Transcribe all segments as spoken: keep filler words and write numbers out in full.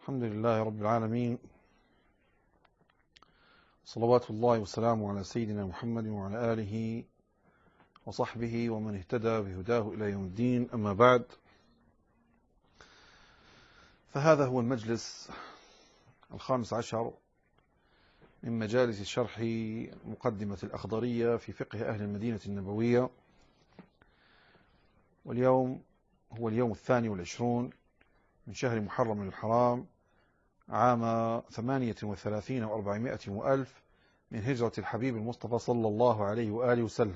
الحمد لله رب العالمين، صلوات الله وسلامه على سيدنا محمد وعلى آله وصحبه ومن اهتدى بهداه إلى يوم الدين. أما بعد، فهذا هو المجلس الخامس عشر من مجالس شرح مقدمة الأخضرية في فقه أهل المدينة النبوية، واليوم هو اليوم الثاني والعشرون من شهر محرم الحرام عام ثمانية وثلاثين وأربعمائة وألف من هجرة الحبيب المصطفى صلى الله عليه وآله وسلم.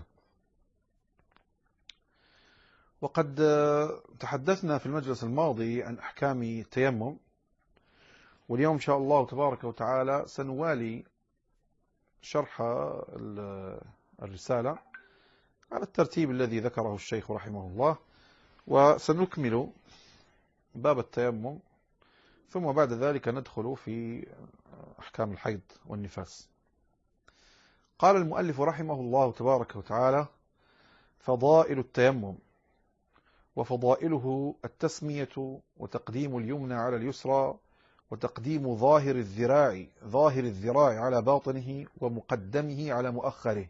وقد تحدثنا في المجلس الماضي عن أحكام التيمم، واليوم إن شاء الله تبارك وتعالى سنوالي شرح الرسالة على الترتيب الذي ذكره الشيخ رحمه الله، وسنكمل باب التيمم، ثم بعد ذلك ندخل في أحكام الحيض والنفاس. قال المؤلف رحمه الله تبارك وتعالى: فضائل التيمم، وفضائله التسمية وتقديم اليمنى على اليسرى وتقديم ظاهر الذراع ظاهر الذراع على باطنه ومقدمه على مؤخره.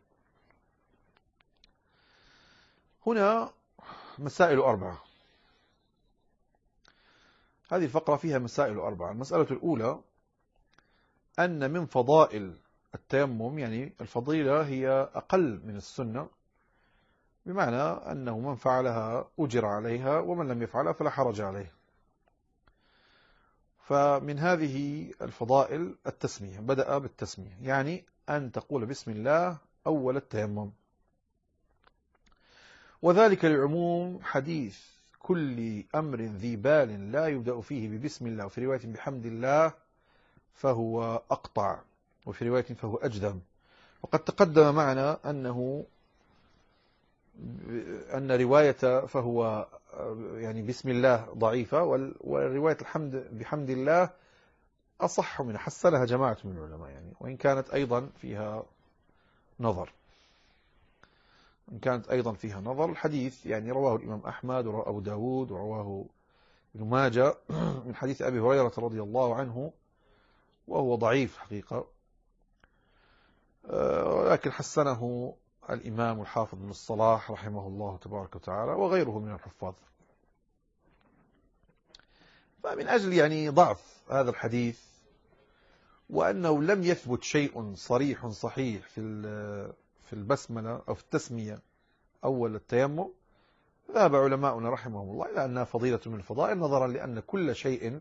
هنا مسائل أربعة. هذه الفقرة فيها مسائل أربعة. المسألة الأولى أن من فضائل التيمم، يعني الفضيلة هي أقل من السنة، بمعنى أنه من فعلها أجر عليها ومن لم يفعلها فلا حرج عليه. فمن هذه الفضائل التسمية، بدأ بالتسمية، يعني أن تقول بسم الله أول التيمم، وذلك لعموم حديث كل أمر ذي بال لا يبدأ فيه ببسم الله، وفي رواية بحمد الله فهو أقطع، وفي رواية فهو أجذم. وقد تقدم معنا أنه أن رواية فهو يعني بسم الله ضعيفة، والرواية الحمد بحمد الله أصح من حسنها جماعة من العلماء، يعني وإن كانت أيضا فيها نظر إن كانت أيضا فيها نظر الحديث يعني رواه الإمام أحمد ورواه أبو داود ورواه ابن ماجه من حديث أبي هريرة رضي الله عنه، وهو ضعيف حقيقة، ولكن حسنه الإمام الحافظ بن الصلاح رحمه الله تبارك وتعالى وغيره من الحفاظ. فمن أجل يعني ضعف هذا الحديث، وأنه لم يثبت شيء صريح صحيح في في البسملة أو في التسمية أول التيمم، ذهب علماؤنا رحمهم الله إلى أنها فضيلة من الفضائل، نظرا لأن كل شيء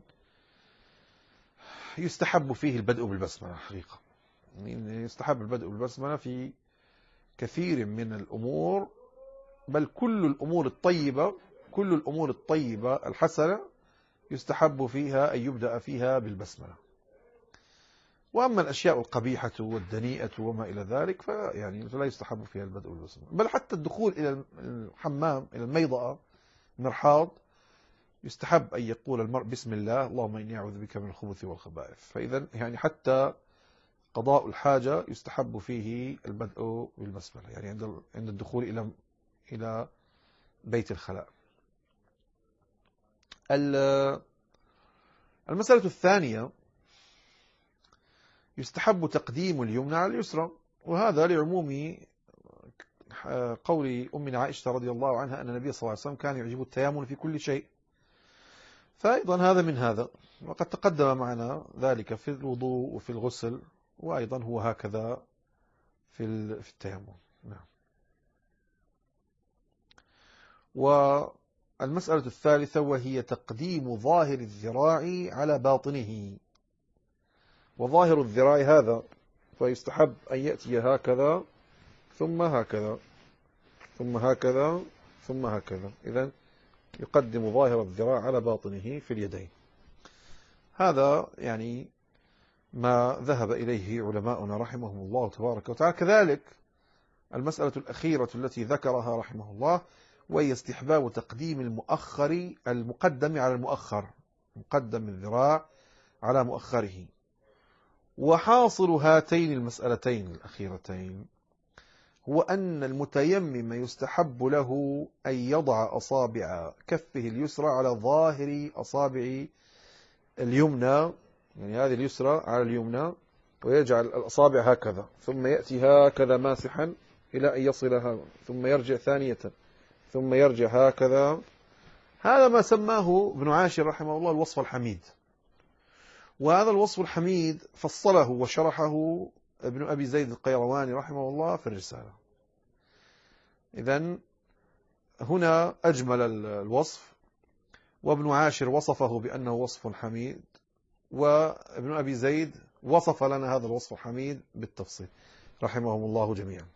يستحب فيه البدء بالبسملة حقيقة. يستحب البدء بالبسملة في كثير من الأمور، بل كل الأمور الطيبة كل الأمور الطيبة الحسنة يستحب فيها أن يبدأ فيها بالبسملة. وأما الأشياء القبيحة والدنيئة وما إلى ذلك فيعني لا يستحب فيها البدء بالبسملة، بل حتى الدخول إلى الحمام، إلى الميضأة، مرحاض، يستحب أن يقول المرء بسم الله اللهم إني أعوذ بك من الخبث والخبائث. فإذا يعني حتى قضاء الحاجة يستحب فيه البدء بالبسملة، يعني عند عند الدخول إلى إلى بيت الخلاء. المسألة الثانية يستحب تقديم اليمنى على اليسرى، وهذا لعموم قول أمنا عائشة رضي الله عنها أن النبي صلى الله عليه وسلم كان يعجب التيامن في كل شيء، فأيضا هذا من هذا. وقد تقدم معنا ذلك في الوضوء وفي الغسل، وأيضا هو هكذا في التيمم. نعم. والمسألة الثالثة وهي تقديم ظاهر الذراع على باطنه، وظاهر الذراع هذا فيستحب أن يأتي هكذا ثم هكذا ثم هكذا ثم هكذا، إذن يقدم ظاهر الذراع على باطنه في اليدين. هذا يعني ما ذهب إليه علماؤنا رحمهم الله تبارك وتعالى. كذلك المسألة الأخيرة التي ذكرها رحمه الله وهي استحباب تقديم المؤخر المقدم على المؤخر، مقدم الذراع على مؤخره. وحاصل هاتين المسألتين الأخيرتين هو أن المتيمم يستحب له أن يضع أصابع كفه اليسرى على ظاهر أصابع اليمنى، يعني هذه اليسرى على اليمنى، ويجعل الأصابع هكذا، ثم يأتي هكذا ماسحا إلى أن يصلها، ثم يرجع ثانية، ثم يرجع هكذا. هذا ما سماه ابن عاشر رحمه الله الوصف الحميد. وهذا الوصف الحميد فصله وشرحه ابن أبي زيد القيرواني رحمه الله في الرسالة. إذن هنا أجمل الوصف، وابن عاشر وصفه بأنه وصف حميد، وابن أبي زيد وصف لنا هذا الوصف الحميد بالتفصيل رحمهم الله جميعا.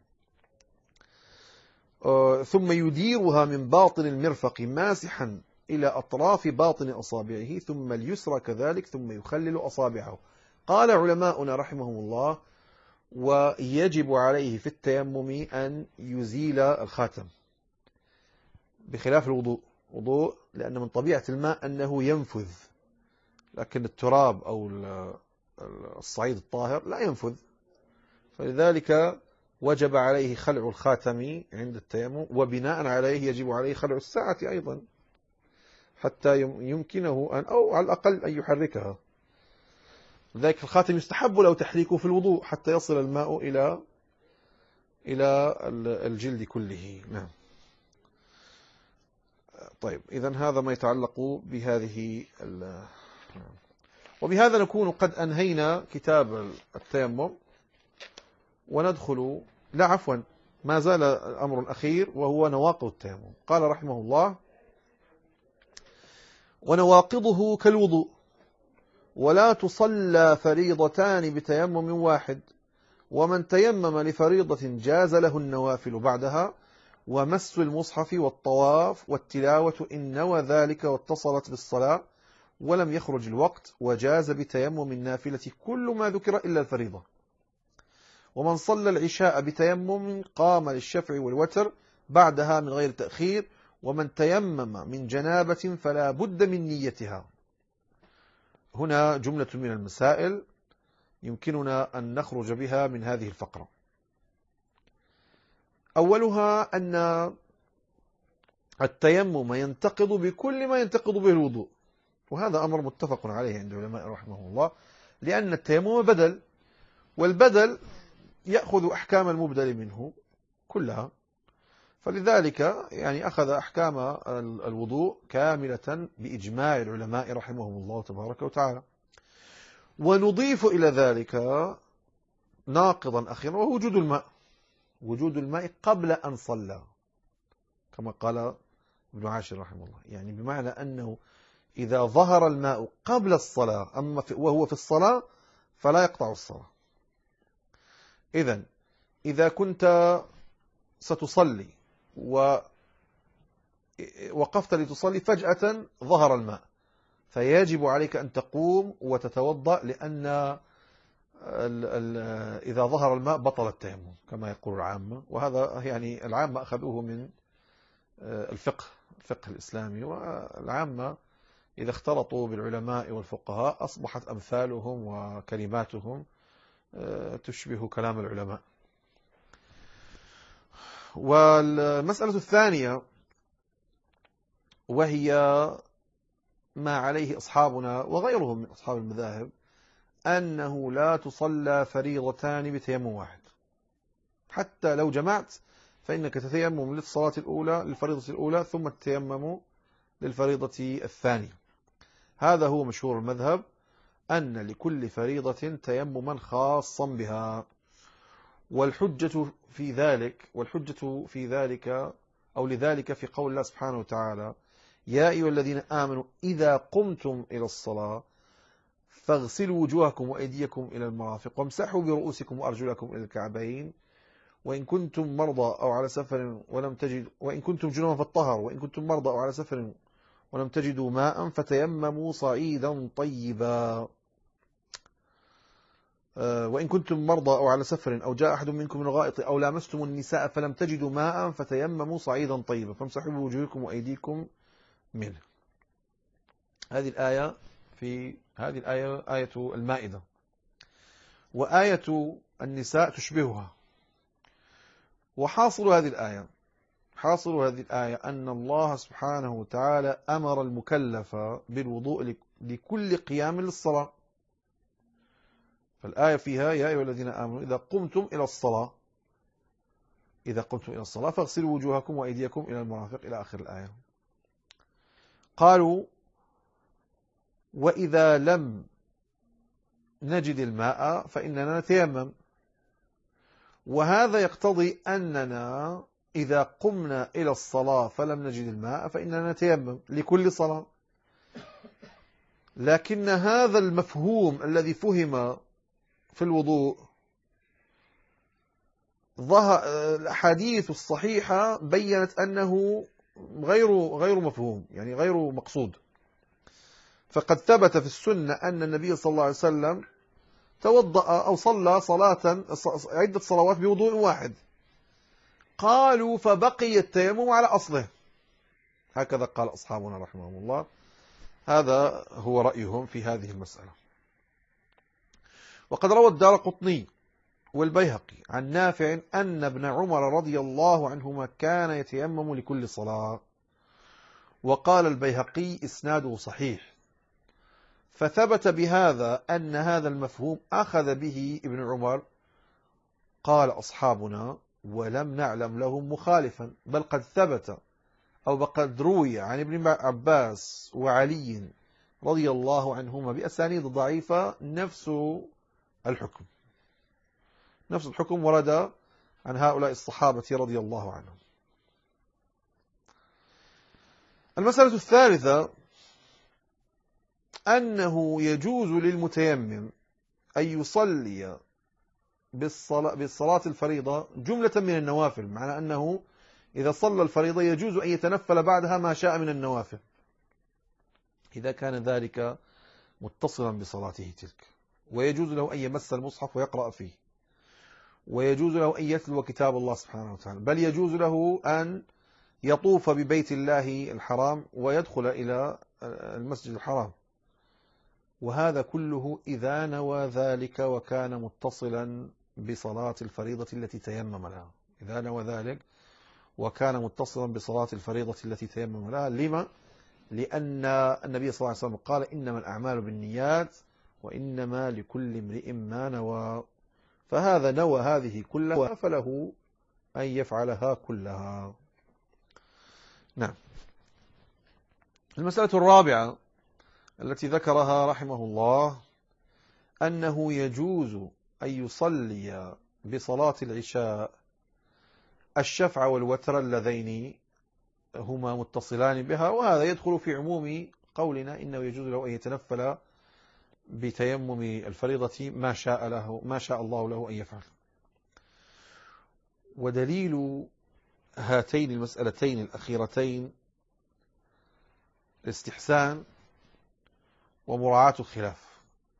ثم يديرها من باطن المرفق ماسحا إلى أطراف باطن أصابعه، ثم اليسرى كذلك، ثم يخلل أصابعه. قال علماؤنا رحمهم الله: ويجب عليه في التيمم أن يزيل الخاتم، بخلاف الوضوء. وضوء لأن من طبيعة الماء أنه ينفذ، لكن التراب أو الصعيد الطاهر لا ينفذ، فلذلك وجب عليه خلع الخاتم عند التيمم، وبناء عليه يجب عليه خلع الساعة أيضا حتى يمكنه أن، أو على الأقل أن يحركها. لذلك الخاتم يستحب له تحريكه في الوضوء حتى يصل الماء إلى إلى الجلد كله. نعم. طيب، إذن هذا ما يتعلق بهذه ال... وبهذا نكون قد أنهينا كتاب التيمم، وندخل، لا عفوا، ما زال الأمر الأخير وهو نواقض التيمم. قال رحمه الله: ونواقضه كالوضوء، ولا تصلى فريضتان بتيمم واحد، ومن تيمم لفريضة جاز له النوافل بعدها، ومس المصحف والطواف والتلاوة إن نوى ذلك واتصلت بالصلاة ولم يخرج الوقت، وجاز بتيمم النافلة كل ما ذكر إلا الفريضة. ومن صلى العشاء بتيمم قام للشفع والوتر بعدها من غير تأخير، ومن تيمم من جنابة فلا بد من نيتها. هنا جملة من المسائل يمكننا أن نخرج بها من هذه الفقرة. أولها أن التيمم ينتقض بكل ما ينتقض به الوضوء، وهذا أمر متفق عليه عند العلماء رحمه الله، لأن التيمم بدل، والبدل يأخذ أحكام المبدل منه كلها، فلذلك يعني أخذ أحكام الوضوء كاملة بإجماع العلماء رحمهم الله تبارك وتعالى. ونضيف إلى ذلك ناقضا أخيرا، وهو وجود الماء، وجود الماء قبل أن صلى، كما قال ابن عاشر رحمه الله، يعني بمعنى أنه إذا ظهر الماء قبل الصلاة أما في وهو في الصلاة فلا يقطع الصلاة. إذن إذا كنت ستصلي ووقفت لتصلي فجأة ظهر الماء، فيجب عليك أن تقوم وتتوضأ، لأن ال ال إذا ظهر الماء بطل التيمم كما يقول العامة، وهذا يعني العامة أخذوه من الفقه الفقه الإسلامي، والعامة إذا اختلطوا بالعلماء والفقهاء أصبحت أمثالهم وكلماتهم تشبه كلام العلماء. والمسألة الثانية وهي ما عليه أصحابنا وغيرهم من أصحاب المذاهب، أنه لا تصلى فريضتان بتيمم واحد، حتى لو جمعت فإنك تتيمم للصلاة الأولى للفريضة الأولى ثم تتيمم للفريضة الثانية. هذا هو مشهور المذهب، أن لكل فريضة تيمما خاصا بها. والحجة في ذلك والحجة في ذلك أو لذلك في قول الله سبحانه وتعالى: يا أيها الذين آمنوا إذا قمتم إلى الصلاة فاغسلوا وجوهكم وأيديكم إلى المرافق وامسحوا برؤوسكم وأرجلكم إلى الكعبين وإن كنتم مرضى أو على سفر ولم تجدوا وإن كنتم جنبا فاطهروا وإن كنتم مرضى أو على سفر ولم تجدوا ماء فتيمموا صعيدا طيبا وإن كنتم مرضى أو على سفر أو جاء أحد منكم من الغائط أو لامستم النساء فلم تجدوا ماء فتيمموا صعيدا طيبا فامسحوا بوجوهكم وأيديكم منه. هذه الآية في هذه الآية آية المائدة، وآية النساء تشبهها. وحاصل هذه الآية حاصل هذه الآية أن الله سبحانه وتعالى أمر المكلف بالوضوء لكل قيام للصلاة. فالآية فيها يا أيها الذين آمنوا إذا قمتم إلى الصلاة إذا قمتم إلى الصلاة فاغسلوا وجوهكم وأيديكم إلى المرافق إلى آخر الآية. قالوا وإذا لم نجد الماء فإننا نتيمم، وهذا يقتضي أننا إذا قمنا إلى الصلاة فلم نجد الماء فإننا نتيمم لكل صلاة. لكن هذا المفهوم الذي فهم في الوضوء ظهر الأحاديث الصحيحة بيّنت أنه غير غير مفهوم، يعني غير مقصود. فقد ثبت في السنة أن النبي صلى الله عليه وسلم توضأ أو صلى صلاة عدة صلوات بوضوء واحد. قالوا فبقي التيمم على أصله، هكذا قال أصحابنا رحمهم الله. هذا هو رأيهم في هذه المسألة. وقد روى الدارقطني والبيهقي عن نافع أن ابن عمر رضي الله عنهما كان يتيمم لكل صلاة. وقال البيهقي إسناده صحيح. فثبت بهذا أن هذا المفهوم أخذ به ابن عمر. قال أصحابنا ولم نعلم لهم مخالفا، بل قد ثبت أو قد روي عن ابن عباس وعلي رضي الله عنهما بأسانيد ضعيفة نفس الحكم نفس الحكم ورد عن هؤلاء الصحابة رضي الله عنهم. المسألة الثالثة أنه يجوز للمتيمم أن يصلي بالصلاة, بالصلاة الفريضة جملة من النوافل، معنى أنه إذا صلى الفريضة يجوز أن يتنفل بعدها ما شاء من النوافل إذا كان ذلك متصلا بصلاته تلك. ويجوز له أن يمس المصحف ويقرأ فيه، ويجوز له أن يتلو كتاب الله سبحانه وتعالى، بل يجوز له أن يطوف ببيت الله الحرام ويدخل إلى المسجد الحرام. وهذا كله إذا نوى ذلك وكان متصلا بصلاة الفريضة التي تيمم لها. إذا نوى ذلك وكان متصلا بصلاة الفريضة التي تيمم لها. لما؟ لأن النبي صلى الله عليه وسلم قال إنما الأعمال بالنيات وإنما لكل امرئ ما نوى. فهذا نوى هذه كلها فله أن يفعلها كلها. نعم. المسألة الرابعة التي ذكرها رحمه الله أنه يجوز أن يصلي بصلاة العشاء الشفع والوتر اللذين هما متصلان بها، وهذا يدخل في عموم قولنا إنه يجوز له أن يتنفل بتيمم الفريضة ما شاء له ما شاء الله له أن يفعل. ودليل هاتين المسألتين الأخيرتين الاستحسان ومراعاة الخلاف.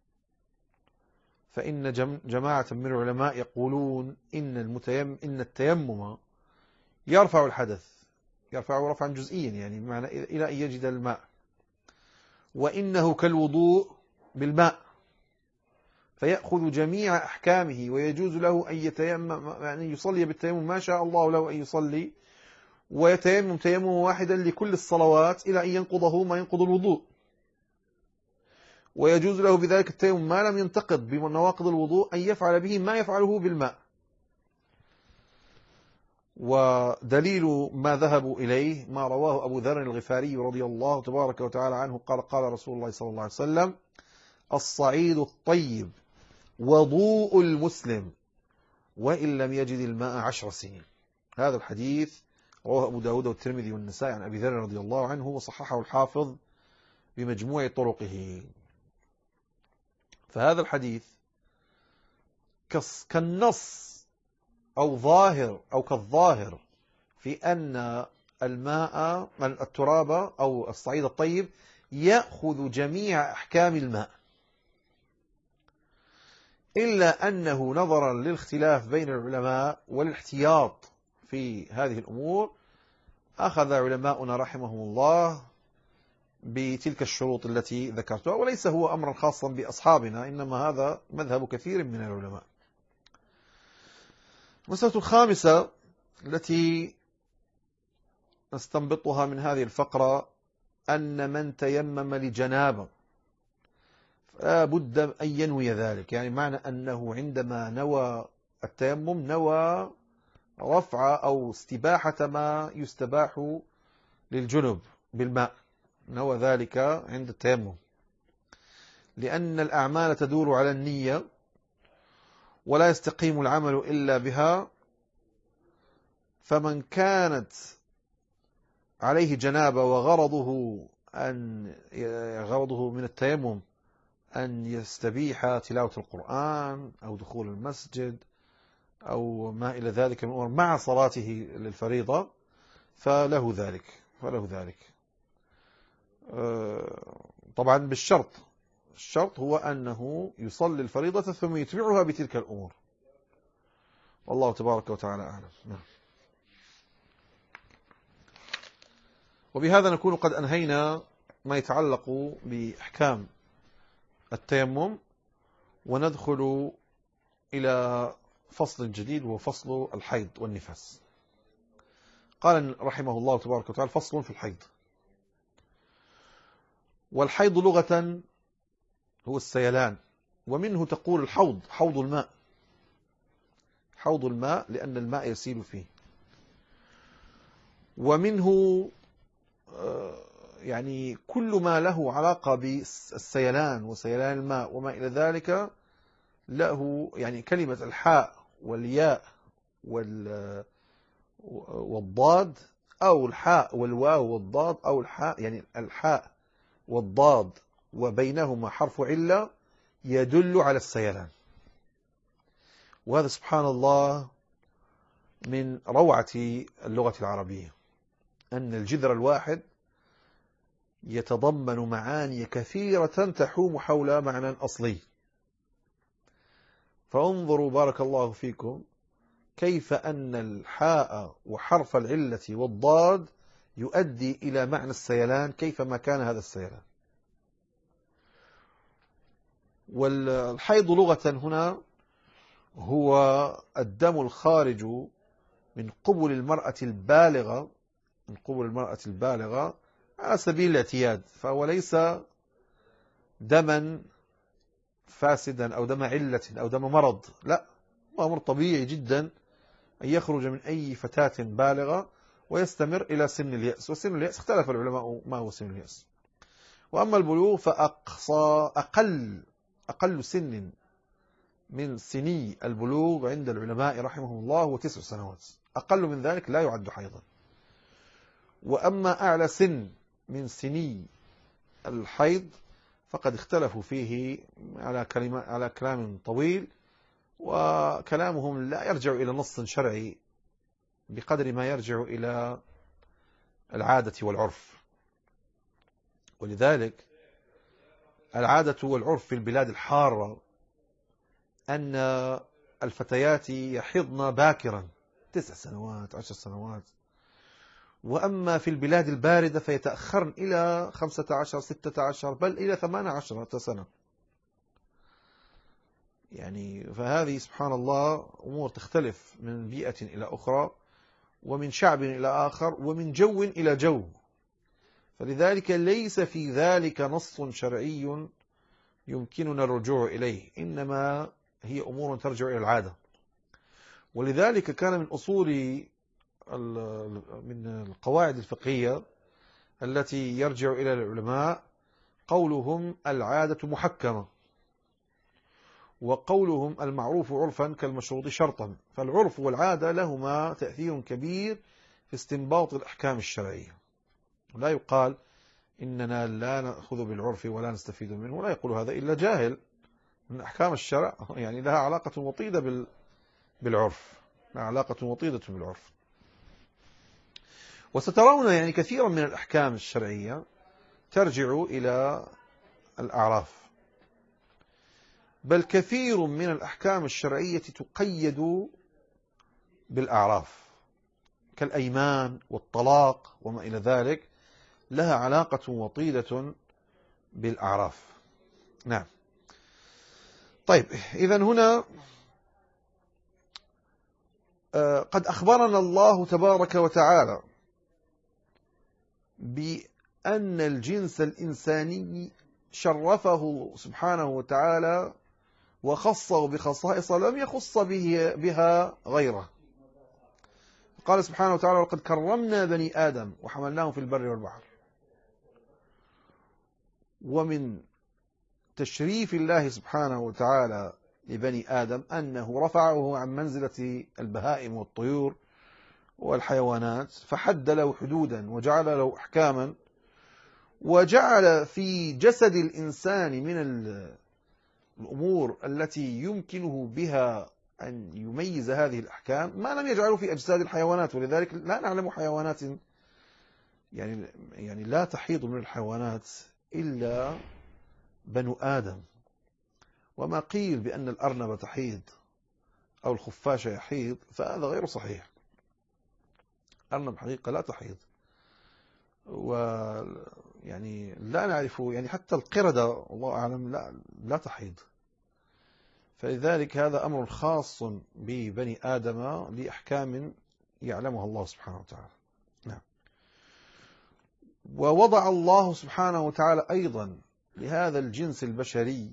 فإن جماعة من العلماء يقولون إن المتيم إن التيمم يرفع الحدث، يرفعه رفعا جزئيا، يعني بمعنى إلى أن يجد الماء، وإنه كالوضوء بالماء فيأخذ جميع أحكامه، ويجوز له أن يتيمم يعني يصلي بالتيمم ما شاء الله له أن يصلي، ويتيمم تيمم واحدا لكل الصلوات إلى أن ينقضه ما ينقض الوضوء. ويجوز له بذلك التيمم ما لم ينتقض بنواقض الوضوء أن يفعل به ما يفعله بالماء. ودليل ما ذهبوا إليه ما رواه أبو ذر الغفاري رضي الله تبارك وتعالى عنه قال قال رسول الله صلى الله عليه وسلم الصعيد الطيب وضوء المسلم وإن لم يجد الماء عشر سنين. هذا الحديث رواه أبو داود والترمذي والنسائي عن أبي ذر رضي الله عنه وصححه الحافظ بمجموع طرقه. فهذا الحديث كالنص أو ظاهر أو كالظاهر في أن الماء التراب أو الصعيد الطيب يأخذ جميع أحكام الماء، إلا أنه نظرا للاختلاف بين العلماء والاحتياط في هذه الأمور أخذ علماؤنا رحمهم الله بتلك الشروط التي ذكرتها، وليس هو أمرا خاصا بأصحابنا، إنما هذا مذهب كثير من العلماء. المسألة الخامسة التي نستنبطها من هذه الفقرة أن من تيمم لجنابة لا بد أن ينوي ذلك، يعني معنى أنه عندما نوى التيمم نوى رفع أو استباحة ما يستباح للجنب بالماء، نوى ذلك عند التيمم، لأن الأعمال تدور على النية ولا يستقيم العمل إلا بها. فمن كانت عليه جنابة وغرضه أن غرضه من التيمم أن يستبيح تلاوة القرآن أو دخول المسجد أو ما إلى ذلك من الأمور مع صلاته للفريضة فله ذلك فله ذلك طبعا بالشرط، الشرط هو أنه يصلي الفريضة ثم يتبعها بتلك الأمور، والله تبارك وتعالى أعلم. نعم. وبهذا نكون قد أنهينا ما يتعلق بأحكام التيمم، وندخل إلى فصل جديد وهو فصل الحيض والنفاس. قال رحمه الله تبارك وتعالى: فصل في الحيض. والحيض لغة هو السيلان، ومنه تقول الحوض، حوض الماء، حوض الماء لأن الماء يسيل فيه. ومنه يعني كل ما له علاقة بالسيلان وسيلان الماء وما إلى ذلك له، يعني كلمة الحاء والياء والضاد، أو الحاء والواو والضاد، أو الحاء يعني الحاء والضاد وبينهما حرف علة يدل على السيلان. وهذا سبحان الله من روعة اللغة العربية، أن الجذر الواحد يتضمن معاني كثيرة تحوم حول معنى أصلي. فانظروا بارك الله فيكم كيف أن الحاء وحرف العلة والضاد يؤدي إلى معنى السيلان كيفما كان هذا السيلان. والحيض لغة هنا هو الدم الخارج من قبل المرأة البالغة من قبل المرأة البالغة على سبيل الاعتياد، فهو ليس دما فاسدا أو دم علة أو دم مرض، لا، هو أمر طبيعي جدا أن يخرج من أي فتاة بالغة ويستمر إلى سن اليأس. وسن اليأس اختلف العلماء ما هو سن اليأس. وأما البلوغ فأقصى أقل أقل سن من سني البلوغ عند العلماء رحمهم الله هو تسع سنوات، أقل من ذلك لا يعد حيضا. وأما أعلى سن من سني الحيض فقد اختلفوا فيه على كلمة على كلام طويل، وكلامهم لا يرجع إلى نص شرعي بقدر ما يرجع إلى العادة والعرف. ولذلك العادة والعرف في البلاد الحارة أن الفتيات يحضن باكرا تسع سنوات عشر سنوات، وأما في البلاد الباردة فيتأخرن إلى خمسة عشر ستة عشر بل إلى ثمانية عشر سنة. يعني فهذه سبحان الله أمور تختلف من بيئة إلى أخرى، ومن شعب إلى آخر، ومن جو إلى جو. فلذلك ليس في ذلك نص شرعي يمكننا الرجوع إليه، إنما هي أمور ترجع إلى العادة. ولذلك كان من أصول من القواعد الفقهية التي يرجع إلى العلماء قولهم العادة محكمة، وقولهم المعروف عرفا كالمشروط شرطا. فالعرف والعادة لهما تأثير كبير في استنباط الأحكام الشرعية. لا يقال إننا لا نأخذ بالعرف ولا نستفيد منه، ولا يقول هذا إلا جاهل. من أحكام الشرع يعني لها علاقة وطيدة بالعرف، لها علاقة وطيدة بالعرف. وسترون يعني كثيرا من الأحكام الشرعية ترجع إلى الأعراف، بل كثير من الأحكام الشرعية تقيد بالأعراف كالأيمان والطلاق وما إلى ذلك، لها علاقة وطيدة بالأعراف. نعم. طيب، إذن هنا قد أخبرنا الله تبارك وتعالى بأن الجنس الإنساني شرفه سبحانه وتعالى وخصه بخصائص لم يخص به بها غيره. قال سبحانه وتعالى: وقد كرمنا بني آدم وحملناهم في البر والبحر. ومن تشريف الله سبحانه وتعالى لبني آدم أنه رفعه عن منزلة البهائم والطيور والحيوانات، فحد له حدودا وجعل له أحكاما، وجعل في جسد الإنسان من الأمور التي يمكنه بها أن يميز هذه الأحكام ما لم يجعله في أجساد الحيوانات. ولذلك لا نعلم حيوانات يعني يعني لا تحيض من الحيوانات إلا بنو آدم. وما قيل بأن الأرنب تحيض أو الخفاش يحيض فهذا غير صحيح. الأرنب حقيقة لا تحيض، ويعني لا نعرف يعني حتى القردة الله أعلم لا لا تحيض. فلذلك هذا أمر خاص ببني آدم لأحكام يعلمها الله سبحانه وتعالى. نعم. ووضع الله سبحانه وتعالى أيضا لهذا الجنس البشري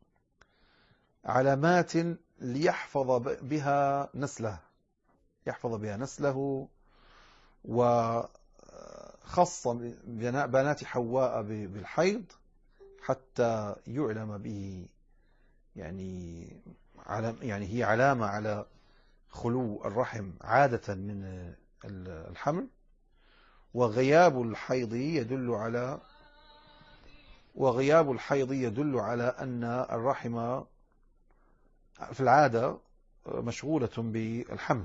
علامات ليحفظ بها نسله يحفظ بها نسله وخص بنات حواء بالحيض حتى يعلم به، يعني يعني هي علامة على خلو الرحم عادة من الحمل، وغياب الحيض يدل على وغياب الحيض يدل على أن الرحم في العادة مشغولة بالحمل.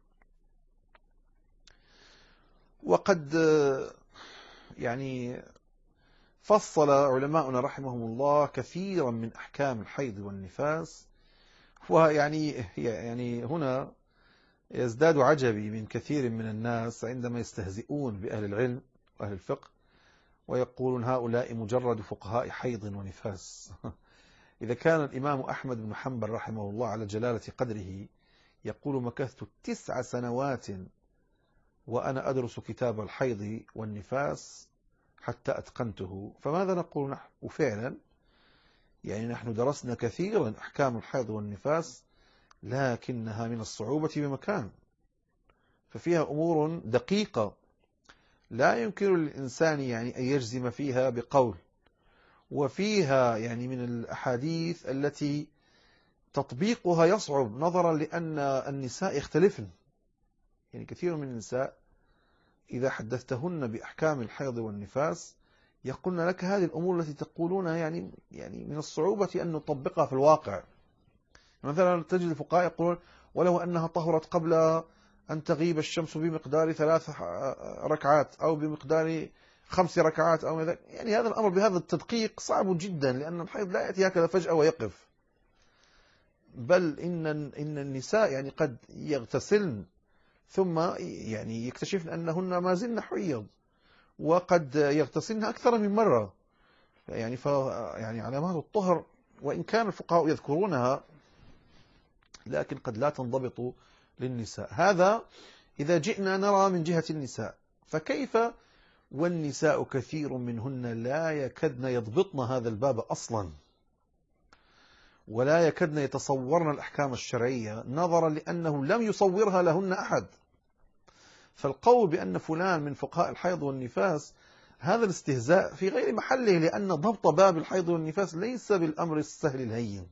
وقد يعني فصل علماؤنا رحمهم الله كثيرا من أحكام الحيض والنفاس، ويعني يعني هنا يزداد عجبي من كثير من الناس عندما يستهزئون بأهل العلم وأهل الفقه ويقولون هؤلاء مجرد فقهاء حيض ونفاس. إذا كان الإمام أحمد بن حنبل رحمه الله على جلالة قدره يقول: مكثت تسع سنوات وأنا أدرس كتاب الحيض والنفاس حتى أتقنته، فماذا نقول نحن؟ وفعلا يعني نحن درسنا كثيرا أحكام الحيض والنفاس، لكنها من الصعوبة بمكان، ففيها أمور دقيقة لا يمكن للإنسان يعني أن يجزم فيها بقول، وفيها يعني من الأحاديث التي تطبيقها يصعب نظرا لأن النساء يختلفن. يعني كثير من النساء إذا حدثتهن بأحكام الحيض والنفاس يقولن لك هذه الأمور التي تقولونها يعني يعني من الصعوبة أن نطبقها في الواقع. مثلا تجد الفقهاء يقولون: ولو أنها طهرت قبل أن تغيب الشمس بمقدار ثلاث ركعات أو بمقدار خمس ركعات أو ماذا، يعني هذا الأمر بهذا التدقيق صعب جدا، لأن الحيض لا يأتي هكذا فجأة ويقف، بل إن إن النساء يعني قد يغتسلن ثم يعني يكتشفن أنهن ما زلن حيض، وقد يغتسلن أكثر من مرة. يعني ف يعني علامات الطهر وإن كان الفقهاء يذكرونها لكن قد لا تنضبط للنساء. هذا إذا جئنا نرى من جهة النساء، فكيف والنساء كثير منهن لا يكدن يضبطن هذا الباب أصلا، ولا يكدن يتصورن الأحكام الشرعية نظرا لأنه لم يصورها لهن أحد. فالقول بأن فلان من فقهاء الحيض والنفاس هذا الاستهزاء في غير محله، لأن ضبط باب الحيض والنفاس ليس بالأمر السهل الهين.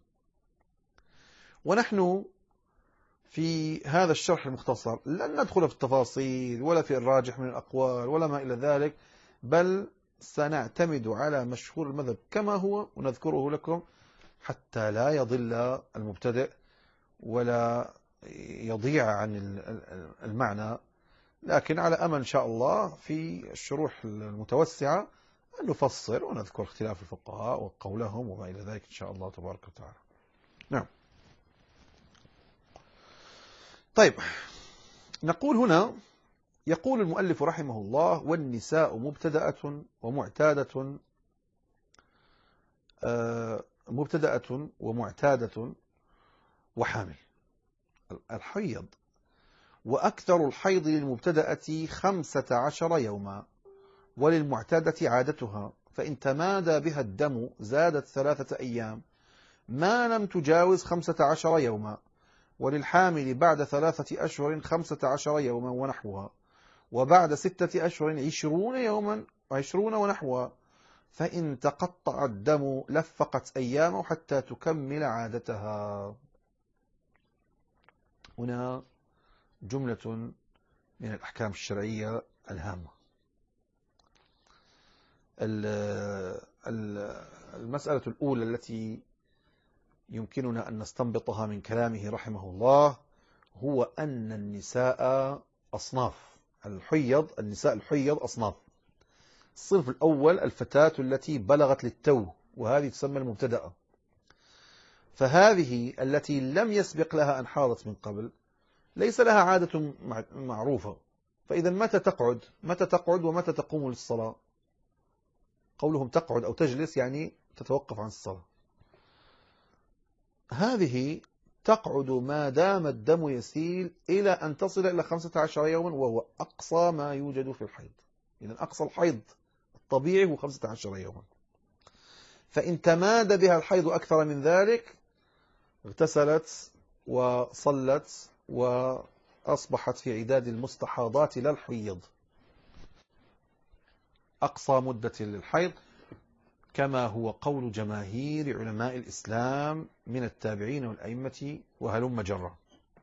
ونحن في هذا الشرح المختصر لن ندخل في التفاصيل ولا في الراجح من الأقوال ولا ما إلى ذلك، بل سنعتمد على مشهور المذهب كما هو ونذكره لكم حتى لا يضل المبتدئ ولا يضيع عن المعنى. لكن على أمل إن شاء الله في الشروح المتوسعة أن نفصل ونذكر اختلاف الفقهاء وقولهم وما إلى ذلك إن شاء الله تبارك وتعالى. نعم. طيب، نقول هنا يقول المؤلف رحمه الله: والنساء مبتدأة ومعتادة آه مبتدأة ومعتادة وحامل. الحيض وأكثر الحيض للمبتدأة خمسة عشر يوما، وللمعتادة عادتها فإن تمادى بها الدم زادت ثلاثة أيام ما لم تجاوز خمسة عشر يوما، وللحامل بعد ثلاثة أشهر خمسة عشر يوما ونحوها، وبعد ستة أشهر عشرون يوما وعشرون ونحوها. فإن تقطع الدم لفقت أيامه حتى تكمل عادتها. هنا جملة من الأحكام الشرعية الهامة. المسألة الأولى التي يمكننا أن نستنبطها من كلامه رحمه الله هو أن النساء أصناف. الحيض النساء الحيض أصناف. الصنف الأول الفتاة التي بلغت للتو، وهذه تسمى المبتدأة. فهذه التي لم يسبق لها أن حاضت من قبل ليس لها عادة معروفة، فإذا متى تقعد متى تقعد ومتى تقوم للصلاة؟ قولهم تقعد أو تجلس يعني تتوقف عن الصلاة. هذه تقعد ما دام الدم يسيل إلى أن تصل إلى خمسة عشر يوما، وهو أقصى ما يوجد في الحيض. إذن أقصى الحيض الطبيعي هو خمسة عشر يوما. فإن تماد بها الحيض أكثر من ذلك اغتسلت وصلت وأصبحت في عداد المستحاضات لا الحيض. أقصى مدة للحيض كما هو قول جماهير علماء الإسلام من التابعين والأئمة وهلم جرا.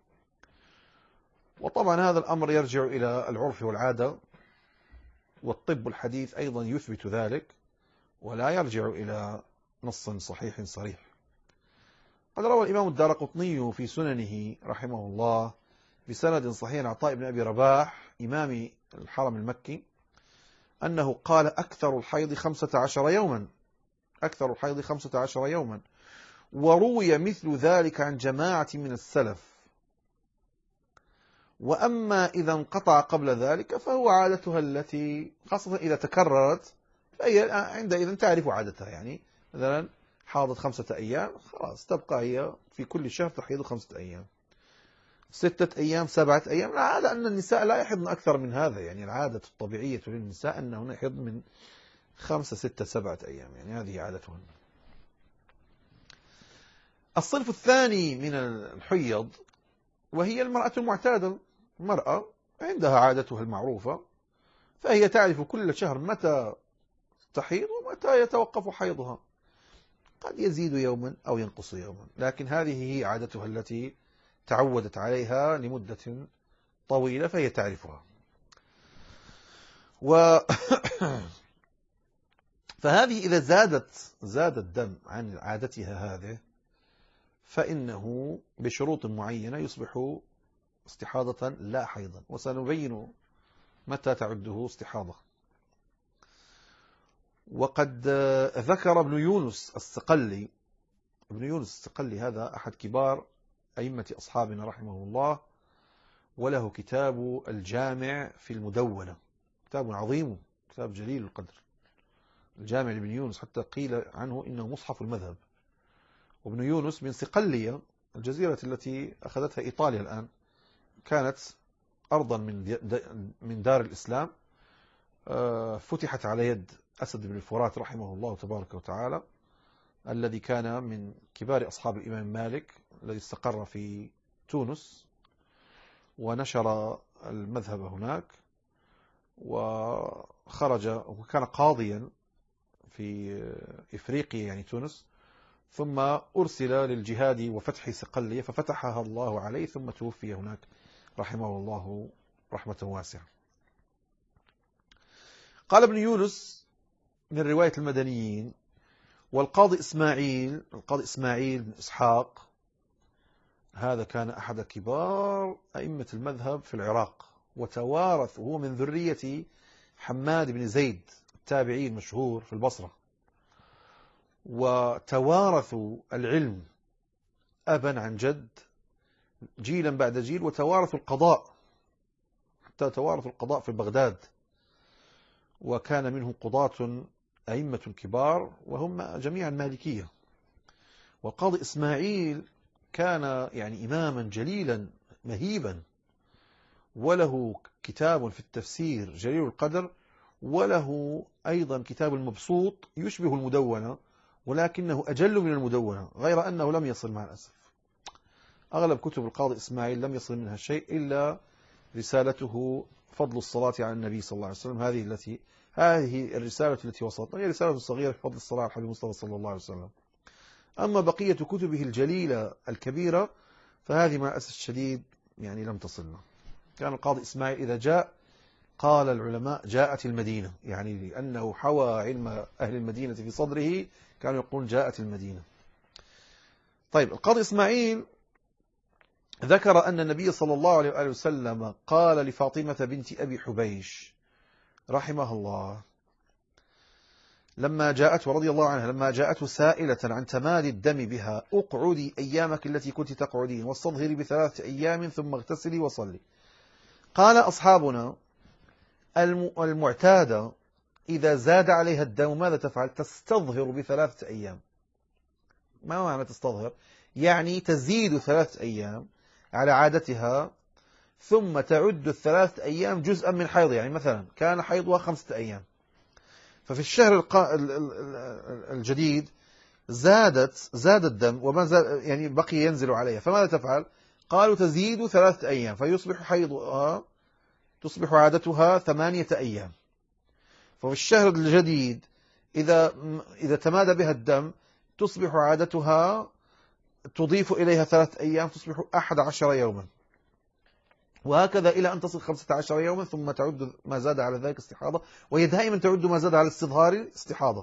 وطبعا هذا الأمر يرجع إلى العرف والعادة، والطب الحديث أيضا يثبت ذلك، ولا يرجع إلى نص صحيح صريح. قد روى الإمام الدارقطني في سننه رحمه الله بسند صحيح عطاء بن أبي رباح إمام الحرم المكي أنه قال أكثر الحيض خمسة عشر يوما أكثر الحيض خمسة عشر يوما. وروي مثل ذلك عن جماعة من السلف. وأما إذا انقطع قبل ذلك فهو عادتها التي خاصة إذا تكررت فهي عندئذ تعرف عادتها. يعني مثلا حاضت خمسة أيام خلاص تبقى هي في كل شهر تحيض خمسة أيام، ستة أيام، سبعة أيام. العادة أن النساء لا يحضن أكثر من هذا. يعني العادة الطبيعية للنساء أنهن يحضن من خمسة ستة سبعة أيام، يعني هذه عادتهن. الصنف الثاني من الحيض وهي المرأة المعتادة. المرأة عندها عادتها المعروفة، فهي تعرف كل شهر متى تحيض ومتى يتوقف حيضها. قد يزيد يوما أو ينقص يوما، لكن هذه هي عادتها التي تعودت عليها لمدة طويلة فهي تعرفها. و فهذه إذا زادت زاد الدم عن عادتها هذه فإنه بشروط معينة يصبح استحاضة لا حيضا، وسنبين متى تعده استحاضة. وقد ذكر ابن يونس الصقلي ابن يونس الصقلي هذا أحد كبار أئمة أصحابنا رحمه الله، وله كتاب الجامع في المدونة، كتاب عظيم، كتاب جليل القدر، الجامع لابن يونس، حتى قيل عنه إنه مصحف المذهب. وابن يونس من صقلية، الجزيرة التي أخذتها إيطاليا الآن، كانت أرضا من من دار الإسلام، فتحت على يد أسد بن الفرات رحمه الله تبارك وتعالى، الذي كان من كبار أصحاب الإمام مالك، الذي استقر في تونس ونشر المذهب هناك، وخرج وكان قاضيا في إفريقيا يعني تونس، ثم أرسل للجهاد وفتح صقلية ففتحها الله عليه، ثم توفي هناك رحمه الله رحمة واسعة. قال ابن يونس من رواية المدنيين: والقاضي إسماعيل القاضي إسماعيل بن إسحاق هذا كان أحد كبار أئمة المذهب في العراق، وتوارث، وهو من ذرية حماد بن زيد التابعي المشهور في البصرة، وتوارثوا العلم أبا عن جد جيلا بعد جيل، وتوارثوا القضاء حتى توارثوا القضاء في بغداد، وكان منهم قضاة أئمة كبار وهم جميعا مالكية. والقاضي إسماعيل كان يعني إماما جليلا مهيبا، وله كتاب في التفسير جليل القدر، وله أيضا كتاب المبسوط يشبه المدونة ولكنه أجل من المدونة، غير أنه لم يصل مع الأسف. أغلب كتب القاضي إسماعيل لم يصل منها شيء إلا رسالته فضل الصلاة على النبي صلى الله عليه وسلم، هذه التي هذه الرسالة التي وصلتنا هي رسالة صغيرة في فضل الصلاة على الحبيب المصطفى صلى الله عليه وسلم. أما بقية كتبه الجليلة الكبيرة فهذه مع الأسف الشديد يعني لم تصلنا. كان القاضي إسماعيل إذا جاء قال العلماء جاءت المدينة، يعني لأنه حوى علم أهل المدينة في صدره كانوا يقولون جاءت المدينة. طيب، القاضي إسماعيل ذكر أن النبي صلى الله عليه وآله وسلم قال لفاطمة بنت أبي حبيش رحمها الله لما جاءته رضي الله عنها لما جاءته سائلة عن تمادي الدم بها: اقعدي أيامك التي كنت تقعدين واستظهري بثلاثة أيام ثم اغتسلي وصلي. قال أصحابنا: المعتادة إذا زاد عليها الدم ماذا تفعل؟ تستظهر بثلاثة أيام. ما معنى تستظهر؟ يعني تزيد ثلاثة أيام على عادتها ثم تعد الثلاثة أيام جزءا من حيض. يعني مثلا كان حيضها خمسة أيام، ففي الشهر الجديد زادت زاد الدم وما زال يعني بقي ينزل عليها، فماذا تفعل؟ قالوا تزيد ثلاثة أيام فيصبح حيضها تصبح عادتها ثمانية أيام. ففي الشهر الجديد إذا إذا تمادى بها الدم تصبح عادتها تضيف إليها ثلاثة أيام تصبح أحد عشر يوما، وهكذا إلى أن تصل خمسة عشر يوما ثم تعد ما زاد على ذلك استحاضة، وهي دائما تعد ما زاد على استظهار استحاضة.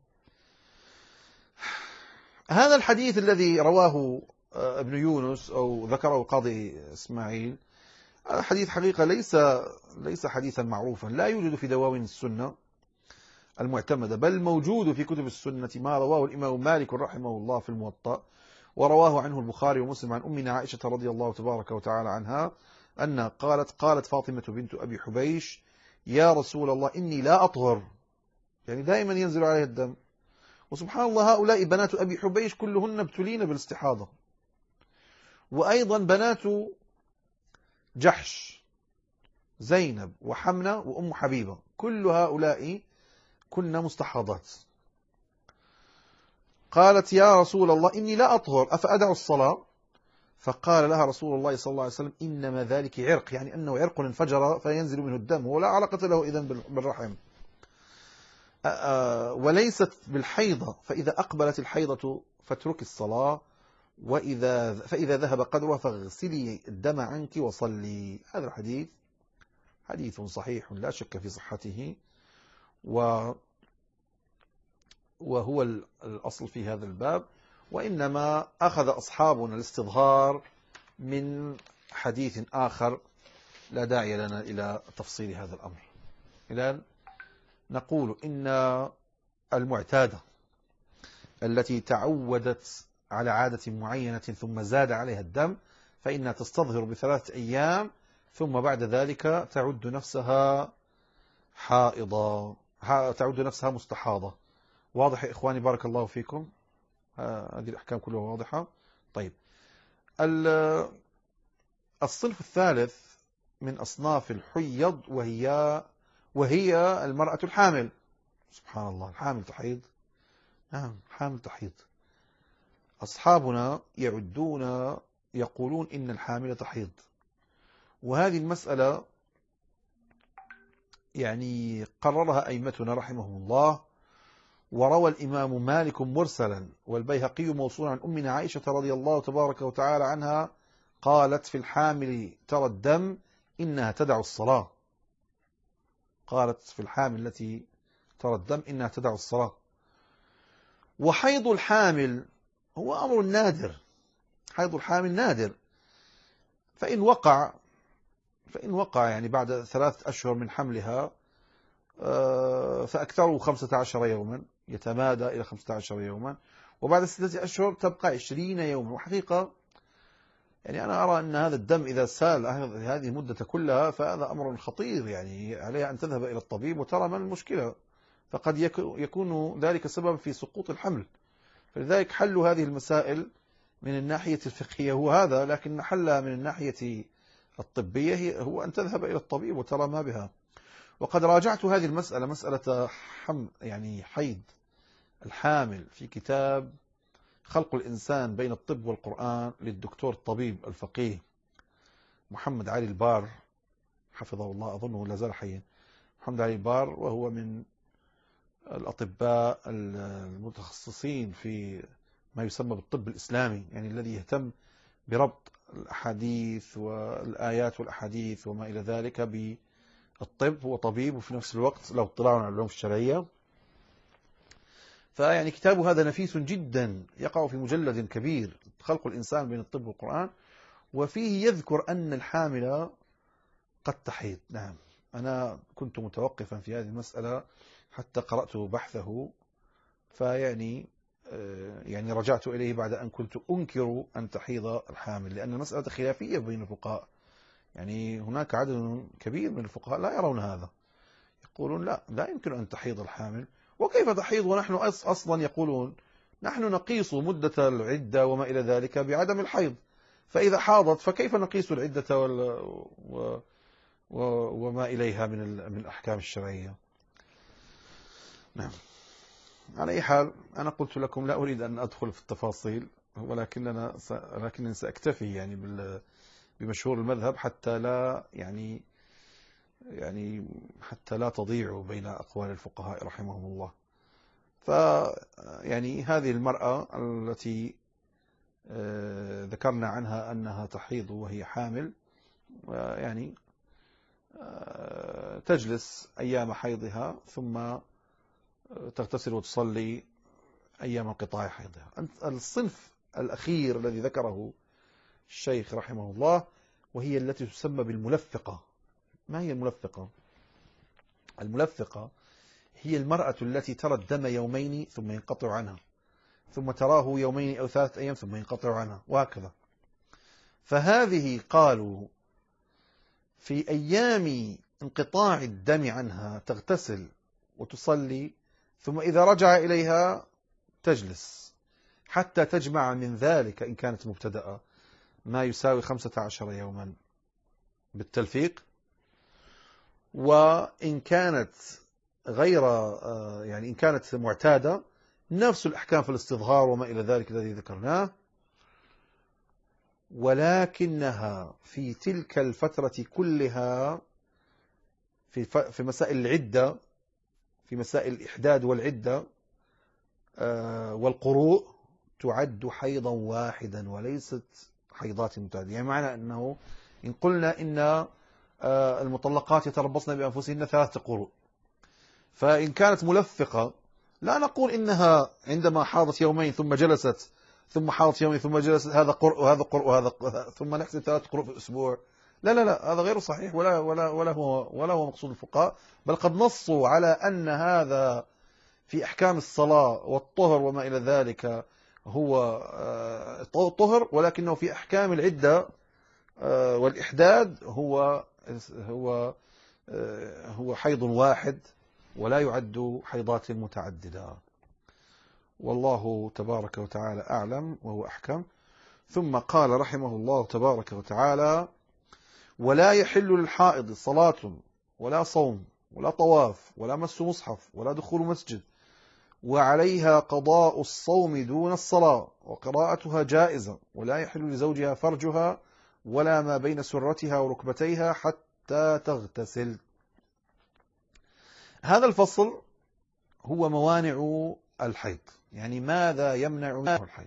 هذا الحديث الذي رواه ابن يونس أو ذكره القاضي إسماعيل هذا حديث حقيقة ليس ليس حديثا معروفا، لا يوجد في دواوين السنة المعتمدة، بل موجود في كتب السنة ما رواه الإمام مالك رحمه الله في الموطأ، ورواه عنه البخاري ومسلم عن أمنا عائشة رضي الله تبارك وتعالى عنها أن قالت قالت فاطمة بنت أبي حبيش: يا رسول الله إني لا أطهر، يعني دائما ينزل عليه الدم. وسبحان الله هؤلاء بنات أبي حبيش كلهن ابتلين بالاستحاضة، وأيضا بنات جحش زينب وحمنة وأم حبيبة كل هؤلاء كنا مستحاضات. قالت: يا رسول الله إني لا أطهر أفأدع الصلاة؟ فقال لها رسول الله صلى الله عليه وسلم: إنما ذلك عرق، يعني أنه عرق انفجر فينزل منه الدم ولا علاقة له إذن بالرحم، وليست بالحيضة، فإذا أقبلت الحيضة فاترك الصلاة، وإذا فإذا ذهب قدرها فاغسلي الدم عنك وصلي. هذا الحديث حديث صحيح لا شك في صحته، و وهو الأصل في هذا الباب، وإنما أخذ أصحابنا الاستظهار من حديث آخر لا داعي لنا إلى تفصيل هذا الأمر. إذن نقول إن المعتادة التي تعودت على عادة معينة ثم زاد عليها الدم فإنها تستظهر بثلاثة أيام ثم بعد ذلك تعد نفسها حائضة، تعد نفسها مستحاضة. واضح يا إخواني؟ بارك الله فيكم، هذه الأحكام كلها واضحة. طيب، الصنف الثالث من أصناف الحيض وهي وهي المرأة الحامل. سبحان الله، الحامل تحيض؟ نعم، حامل تحيض. أصحابنا يعدون يقولون إن الحامل تحيض، وهذه المسألة يعني قررها أئمتنا رحمهم الله، وروى الإمام مالك مرسلا والبيهقي موصولا عن أمنا عائشة رضي الله تبارك وتعالى عنها قالت: في الحامل ترى الدم إنها تدع الصلاة. قالت في الحامل التي ترى الدم إنها تدع الصلاة. وحيض الحامل هو أمر نادر، حيض الحامل نادر، فإن وقع فإن وقع يعني بعد ثلاثة أشهر من حملها فأكثره خمسة عشر يوما، يتمادى إلى خمسة عشر يوما، وبعد ستة أشهر تبقى عشرين يوما. وحقيقة يعني أنا أرى أن هذا الدم إذا سال هذه المدة كلها فهذا أمر خطير، يعني عليها أن تذهب إلى الطبيب وترى ما المشكلة، فقد يكون ذلك سبب في سقوط الحمل. فلذلك حل هذه المسائل من الناحية الفقهية هو هذا، لكن حلها من الناحية الطبية هو أن تذهب إلى الطبيب وترى ما بها. وقد راجعت هذه المسألة، مسألة حم يعني حيض الحامل، في كتاب خلق الإنسان بين الطب والقرآن للدكتور الطبيب الفقيه محمد علي البار حفظه الله، أظنه لا زال حيا، محمد علي البار، وهو من الأطباء المتخصصين في ما يسمى بالطب الإسلامي، يعني الذي يهتم بربط الأحاديث والآيات والأحاديث وما إلى ذلك بالطب. هو طبيب وفي نفس الوقت له اطلاع على العلوم الشرعية. فيعني كتابه هذا نفيس جدا، يقع في مجلد كبير، خلق الإنسان بين الطب والقرآن، وفيه يذكر أن الحامل قد تحيض. نعم، أنا كنت متوقفا في هذه المسألة حتى قرأت بحثه، فيعني يعني رجعت إليه بعد أن كنت أنكر أن تحيض الحامل، لأن المسألة خلافية بين الفقهاء. يعني هناك عدد كبير من الفقهاء لا يرون هذا، يقولون لا لا يمكن أن تحيض الحامل، وكيف تحيض ونحن أصلا يقولون نحن نقيس مدة العدة وما إلى ذلك بعدم الحيض، فإذا حاضت فكيف نقيس العدة وال... و... و... وما إليها من ال... من الأحكام الشرعية. نعم، على أي حال أنا قلت لكم لا أريد أن أدخل في التفاصيل، ولكننا س... لكنني سأكتفي يعني بال... بمشهور المذهب حتى لا يعني يعني حتى لا تضيع بين أقوال الفقهاء رحمهم الله. ف يعني هذه المرأة التي ذكرنا عنها أنها تحيض وهي حامل، يعني تجلس أيام حيضها ثم تغتسل وتصلي أيام انقطاع حيضها. الصنف الأخير الذي ذكره الشيخ رحمه الله وهي التي تسمى بالملفقة. ما هي الملفقة؟ الملفقة هي المرأة التي ترى الدم يومين ثم ينقطع عنها، ثم تراه يومين أو ثلاثة أيام ثم ينقطع عنها، وهكذا. فهذه قالوا في أيام انقطاع الدم عنها تغتسل وتصلي، ثم إذا رجع إليها تجلس حتى تجمع من ذلك إن كانت مبتدأة ما يساوي خمسة عشر يوما بالتلفيق، وإن كانت غير يعني إن كانت معتادة نفس الأحكام في الاستظهار وما إلى ذلك الذي ذكرناه، ولكنها في تلك الفترة كلها في في مسائل العدة، في مسائل الإحداد والعدة والقروء تعد حيضا واحدا وليست حيضات متعددة. يعني معنى أنه إن قلنا إن المطلقات يتربصن بأنفسهن ثلاثة قروء، فإن كانت ملفقة لا نقول إنها عندما حاضت يومين ثم جلست ثم حاضت يومين ثم جلست هذا قرء وهذا قرء وهذا قرء ثم نحسب ثلاث قروء في الأسبوع. لا لا لا، هذا غير صحيح ولا ولا ولا هو ولا هو مقصود الفقهاء، بل قد نصوا على أن هذا في أحكام الصلاة والطهر وما إلى ذلك هو طهر، ولكنه في أحكام العدة والإحداد هو هو هو حيض واحد ولا يعد حيضات متعددة. والله تبارك وتعالى أعلم وهو أحكم. ثم قال رحمه الله تبارك وتعالى: ولا يحل للحائض صلاة ولا صوم ولا طواف ولا مس مصحف ولا دخول مسجد، وعليها قضاء الصوم دون الصلاة، وقراءتها جائزة، ولا يحل لزوجها فرجها ولا ما بين سرتها وركبتيها حتى تغتسل. هذا الفصل هو موانع الحيض، يعني ماذا يمنع الحيض.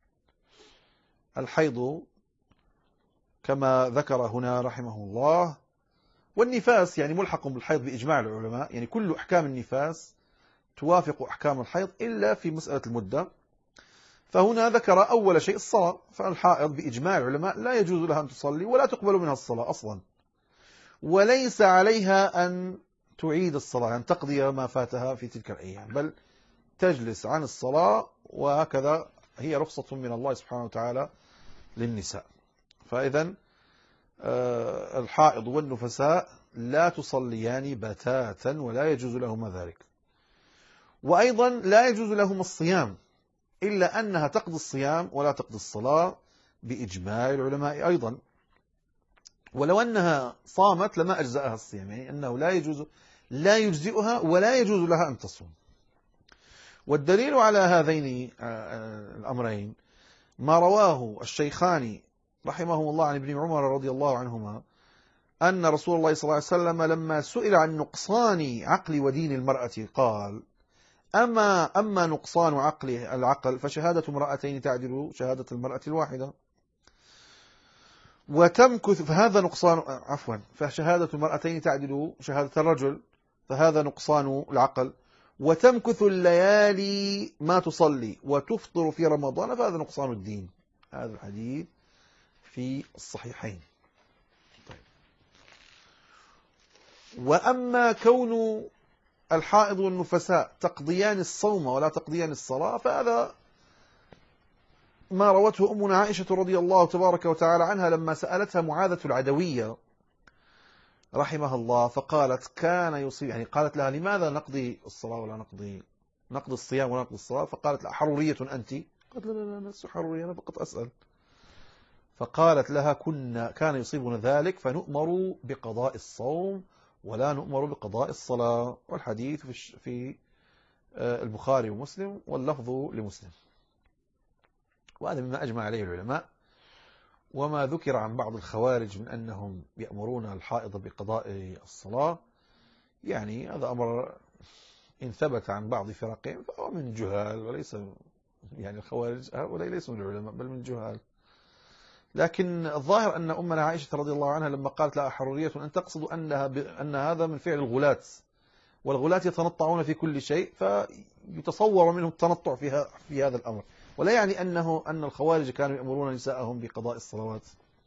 الحيض كما ذكر هنا رحمه الله، والنفاس يعني ملحق بالحيض بإجماع العلماء، يعني كل أحكام النفاس توافق أحكام الحيض إلا في مسألة المدة. فهنا ذكر أول شيء الصلاة، فالحائض بإجماع العلماء لا يجوز لها أن تصلي ولا تقبل منها الصلاة أصلا، وليس عليها أن تعيد الصلاة، أن تقضي ما فاتها في تلك الأيام، بل تجلس عن الصلاة، وهكذا هي رخصة من الله سبحانه وتعالى للنساء. فإذن الحائض والنفساء لا تصليان بتاتا ولا يجوز لهما ذلك. وأيضا لا يجوز لهما الصيام، إلا أنها تقضي الصيام ولا تقضي الصلاة بإجماع العلماء أيضا. ولو أنها صامت لما أجزأها الصيام، يعني أنه لا يجوز لا يجزئها ولا يجوز لها أن تصوم. والدليل على هذين الأمرين ما رواه الشيخان رحمهم الله عن ابن عمر رضي الله عنهما أن رسول الله صلى الله عليه وسلم لما سئل عن نقصان عقل ودين المرأة قال: أما أما نقصان عقل العقل فشهادة امرأتين تعدل شهادة المرأة الواحدة، وتمكث فهذا نقصان عفوا فشهادة المرأتين تعدل شهادة الرجل فهذا نقصان العقل، وتمكث الليالي ما تصلي وتفطر في رمضان فهذا نقصان الدين. هذا الحديث في الصحيحين. طيب. وأما كون الحائض والنفساء تقضيان الصوم ولا تقضيان الصلاة فهذا ما روته أمنا عائشة رضي الله تبارك وتعالى عنها لما سألتها معاذة العدوية رحمها الله فقالت كان يصيب، يعني قالت لها لماذا نقضي الصلاة ولا نقضي نقضي الصيام ولا نقضي الصلاة؟ فقالت لها حرورية أنت؟ قالت لا لا لا لست حرورية أنا فقط أسأل. فقالت لها كنا كان يصيبنا ذلك فنؤمر بقضاء الصوم ولا نؤمر بقضاء الصلاة. والحديث في البخاري ومسلم واللفظ لمسلم. وهذا مما أجمع عليه العلماء. وما ذكر عن بعض الخوارج من أنهم يأمرون الحائض بقضاء الصلاة يعني هذا أمر إن ثبت عن بعض فرقهم فهو من جهال، وليس يعني الخوارج هؤلاء ليسوا من العلماء بل من جهال. لكن الظاهر أن أمنا عائشة رضي الله عنها لما قالت لها حرورية أن تقصد أنها ب... أن هذا من فعل الغلاة، والغلاة يتنطعون في كل شيء فيتصور منهم التنطع في, في هذا الأمر، ولا يعني أنه أن الخوارج كانوا يأمرون نساءهم بقضاء الصلوات.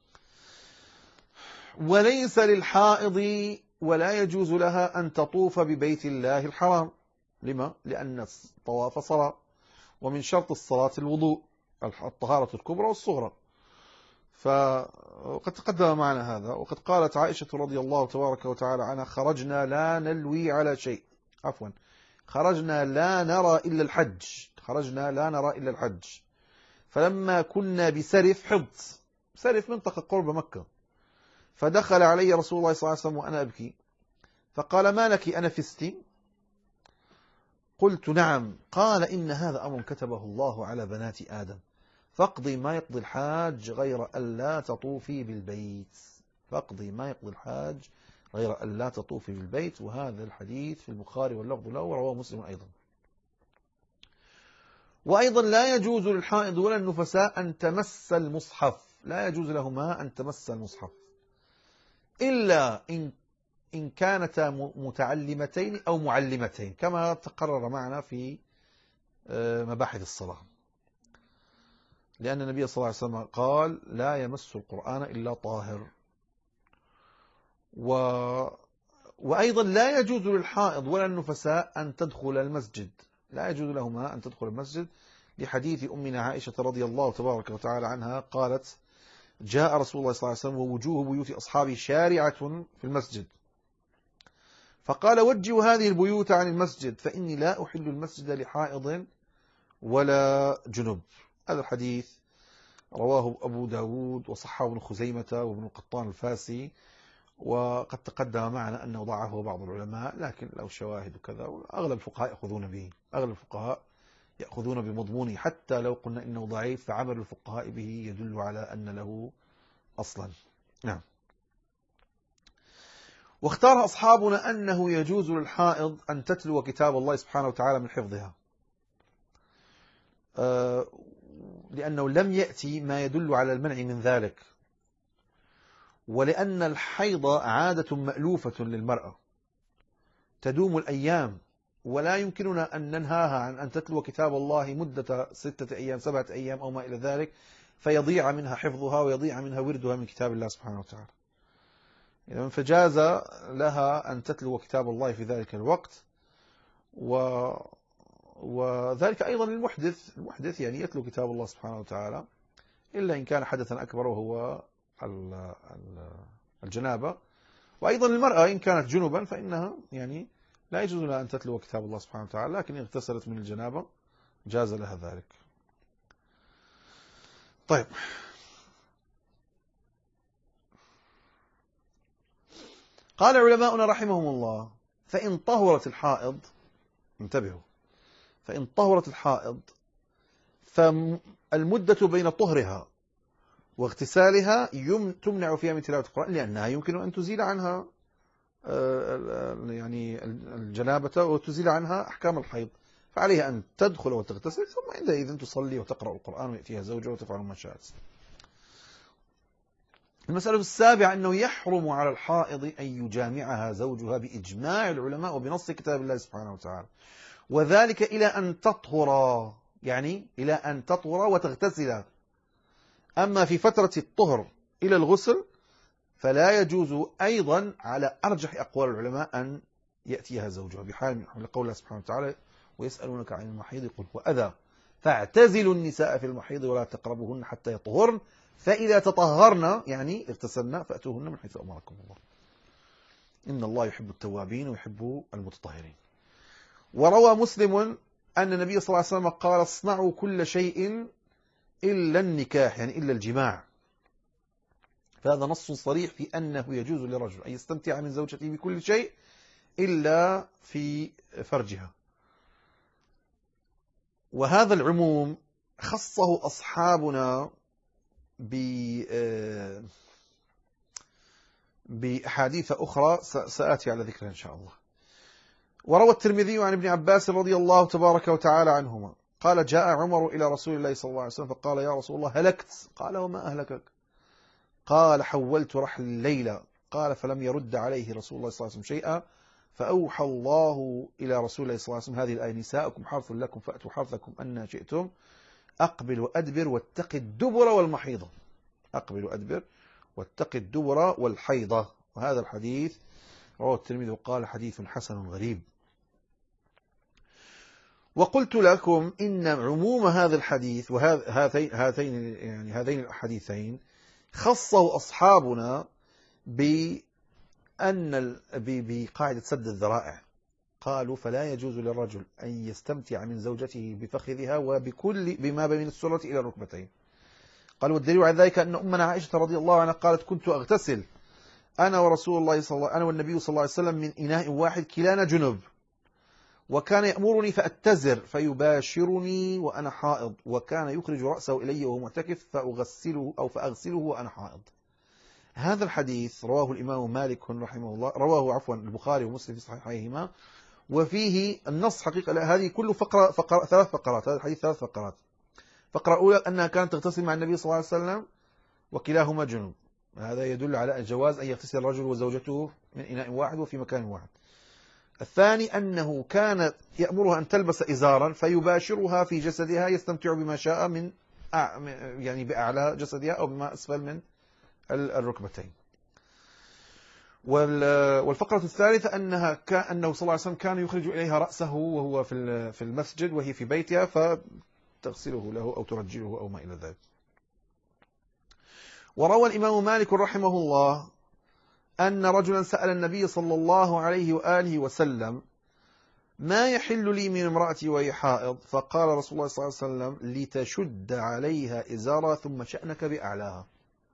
وليس للحائض ولا يجوز لها أن تطوف ببيت الله الحرام. لما؟ لأن الطواف صلاة، ومن شرط الصلاة الوضوء الطهارة الكبرى والصغرى. فقد تقدم معنا هذا. وقد قالت عائشة رضي الله تبارك وتعالى عنها خرجنا لا نلوي على شيء عفوا خرجنا لا نرى إلا الحج خرجنا لا نرى إلا الحج فلما كنا بسرف حض، سرف منطقة قرب مكة، فدخل علي رسول الله صلى الله عليه وسلم وأنا أبكي فقال ما لك أنفستي؟ قلت نعم. قال إن هذا أمر كتبه الله على بنات آدم فاقضي ما يقضي الحاج غير ألا تطوفي بالبيت فاقضي ما يقضي الحاج غير ألا تطوفي بالبيت. وهذا الحديث في البخاري واللفظ له ورواه مسلم أيضا. وأيضا لا يجوز للحائض ولا النفساء أن تمس المصحف، لا يجوز لهما أن تمس المصحف إلا إن إن كانتا متعلمتين أو معلمتين كما تقرر معنا في مباحث الصلاة، لأن النبي صلى الله عليه وسلم قال لا يمس القرآن إلا طاهر. و... وأيضا لا يجوز للحائض ولا النفساء أن تدخل المسجد، لا يجوز لهما أن تدخل المسجد لحديث أمنا عائشة رضي الله تبارك وتعالى عنها قالت جاء رسول الله صلى الله عليه وسلم ووجوه بيوت أصحابه شارعة في المسجد فقال وجهوا هذه البيوت عن المسجد فإني لا أحل المسجد لحائض ولا جنب. هذا الحديث رواه أبو داود وصححه ابن خزيمة وابن القطان الفاسي، وقد تقدم معنا أنه ضعفه بعض العلماء لكن له شواهد وكذا، أغلب الفقهاء يأخذون به أغلب الفقهاء يأخذون بمضمونه حتى لو قلنا إنه ضعيف فعمل الفقهاء به يدل على أن له أصلا. نعم. واختار أصحابنا أنه يجوز للحائض أن تتلو كتاب الله سبحانه وتعالى من حفظها أه لأنه لم يأتي ما يدل على المنع من ذلك، ولأن الحيض عادة مألوفة للمرأة تدوم الأيام ولا يمكننا أن ننهاها عن أن تتلو كتاب الله مدة ستة أيام سبعة أيام أو ما إلى ذلك فيضيع منها حفظها ويضيع منها وردها من كتاب الله سبحانه وتعالى. إذن فجاز لها أن تتلو كتاب الله في ذلك الوقت. و وذلك أيضا للمحدث، المحدث يعني يتلو كتاب الله سبحانه وتعالى إلا إن كان حدثا أكبر وهو الجنابة. وأيضا المرأة إن كانت جنبا فإنها يعني لا يجوز لها أن تتلو كتاب الله سبحانه وتعالى، لكن إن اغتسلت من الجنابة جاز لها ذلك. طيب، قال علماؤنا رحمهم الله فإن طهرت الحائض، انتبهوا، فإن طهرت الحائض فالمدة بين طهرها واغتسالها تمنع فيها من تلاوة القرآن، لأنها يمكن أن تزيل عنها يعني الجنابة وتزيل عنها أحكام الحيض، فعليها أن تدخل وتغتسل ثم عندئذ تصلي وتقرأ القرآن ويأتيها زوجها وتفعل ما شاءت. المسألة السابعة أنه يحرم على الحائض أن يجامعها زوجها بإجماع العلماء وبنص كتاب الله سبحانه وتعالى، وذلك إلى أن تطهر، يعني إلى أن تطهر وتغتسل. أما في فترة الطهر إلى الغسل فلا يجوز أيضا على أرجح أقوال العلماء أن يأتيها زوجها، بحال من حول قول الله سبحانه وتعالى ويسألونك عن المحيض قل هو أذى فاعتزلوا النساء في المحيض ولا تقربوهن حتى يطهرن فإذا تطهرن يعني اغتسلن فأتوهن من حيث أمركم الله إن الله يحب التوابين ويحب المتطهرين. وروى مسلم أن النبي صلى الله عليه وسلم قال اصنعوا كل شيء إلا النكاح، يعني إلا الجماع، فهذا نص صريح في أنه يجوز للرجل أن يستمتع من زوجته بكل شيء إلا في فرجها. وهذا العموم خصه أصحابنا بأحاديث أخرى سآتي على ذكرها إن شاء الله. وروى الترمذي عن ابن عباس رضي الله تبارك وتعالى عنهما قال جاء عمر إلى رسول الله صلى الله عليه وسلم فقال يا رسول الله هلكت. قال وما أهلكك؟ قال حولت رحل الليلة. قال فلم يرد عليه رسول الله صلى الله عليه وسلم شيئا، فأوحى الله إلى رسول الله صلى الله عليه وسلم هذه الآية نساؤكم حرث لكم فأتوا حرثكم أن شئتم أقبل وأدبر واتق الدبر والمحيضة. أقبل وأدبر واتق الدبر والحيضة. وهذا الحديث رواه الترمذي وقال حديث حسن غريب. وقلت لكم إن عموم هذا الحديث وهذين هذين يعني هذين الحديثين خصه أصحابنا بأن بقاعدة سد الذرائع. قالوا فلا يجوز للرجل أن يستمتع من زوجته بفخذها وبكل بما بين السرة إلى الركبتين. قالوا والدليل على ذلك أن أمنا عائشة رضي الله عنها قالت كنت أغتسل أنا ورسول الله صلى الله أنا والنبي صلى الله عليه وسلم من إناء واحد كلانا جنب، وكان يأمرني فأتزر فيباشرني وأنا حائض، وكان يخرج رأسه إلي وهو معتكف فأغسله أو فأغسله وأنا حائض. هذا الحديث رواه الإمام مالك رحمه الله، رواه عفوا البخاري ومسلم في صحيحيهما، وفيه النص حقيقة. هذه كل فقرة, فقرة ثلاث فقرات، هذا الحديث ثلاث فقرات. فقرة أولى أنها كانت تغتسل مع النبي صلى الله عليه وسلم وكلاهما جنوب، هذا يدل على الجواز أن يغتسل الرجل وزوجته من إناء واحد وفي مكان واحد. الثاني أنه كان يأمرها أن تلبس إزارا فيباشرها في جسدها يستمتع بما شاء من يعني بأعلى جسدها أو بما أسفل من الركبتين. والفقرة الثالثة أنها كأنه صلى الله عليه وسلم كان يخرج إليها رأسه وهو في المسجد وهي في بيتها فتغسله له أو ترجله أو ما إلى ذلك. وروى الإمام مالك رحمه الله أن رجلا سأل النبي صلى الله عليه وآله وسلم ما يحل لي من امرأتي وهي حائض؟ فقال رسول الله صلى الله عليه وسلم لتشد عليها إزارا ثم شأنك بأعلاها.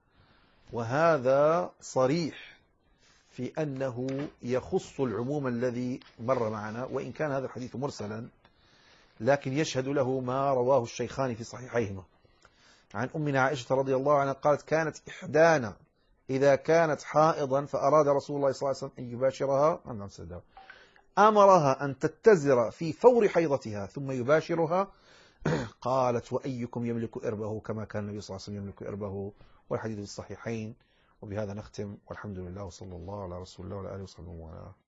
وهذا صريح في أنه يخص العموم الذي مر معنا، وإن كان هذا الحديث مرسلا لكن يشهد له ما رواه الشيخان في صحيحيهما عن أمنا عائشة رضي الله عنها قالت كانت إحدانا إذا كانت حائضا فأراد رسول الله صلى الله عليه وسلم أن يباشرها أمرها أن تتزر في فور حيضتها ثم يباشرها. قالت وأيكم يملك إربه كما كان النبي صلى الله عليه وسلم يملك إربه. والحديث في الصحيحين. وبهذا نختم والحمد لله وصلى الله على رسول الله وعلى آله وصحبه وسلم.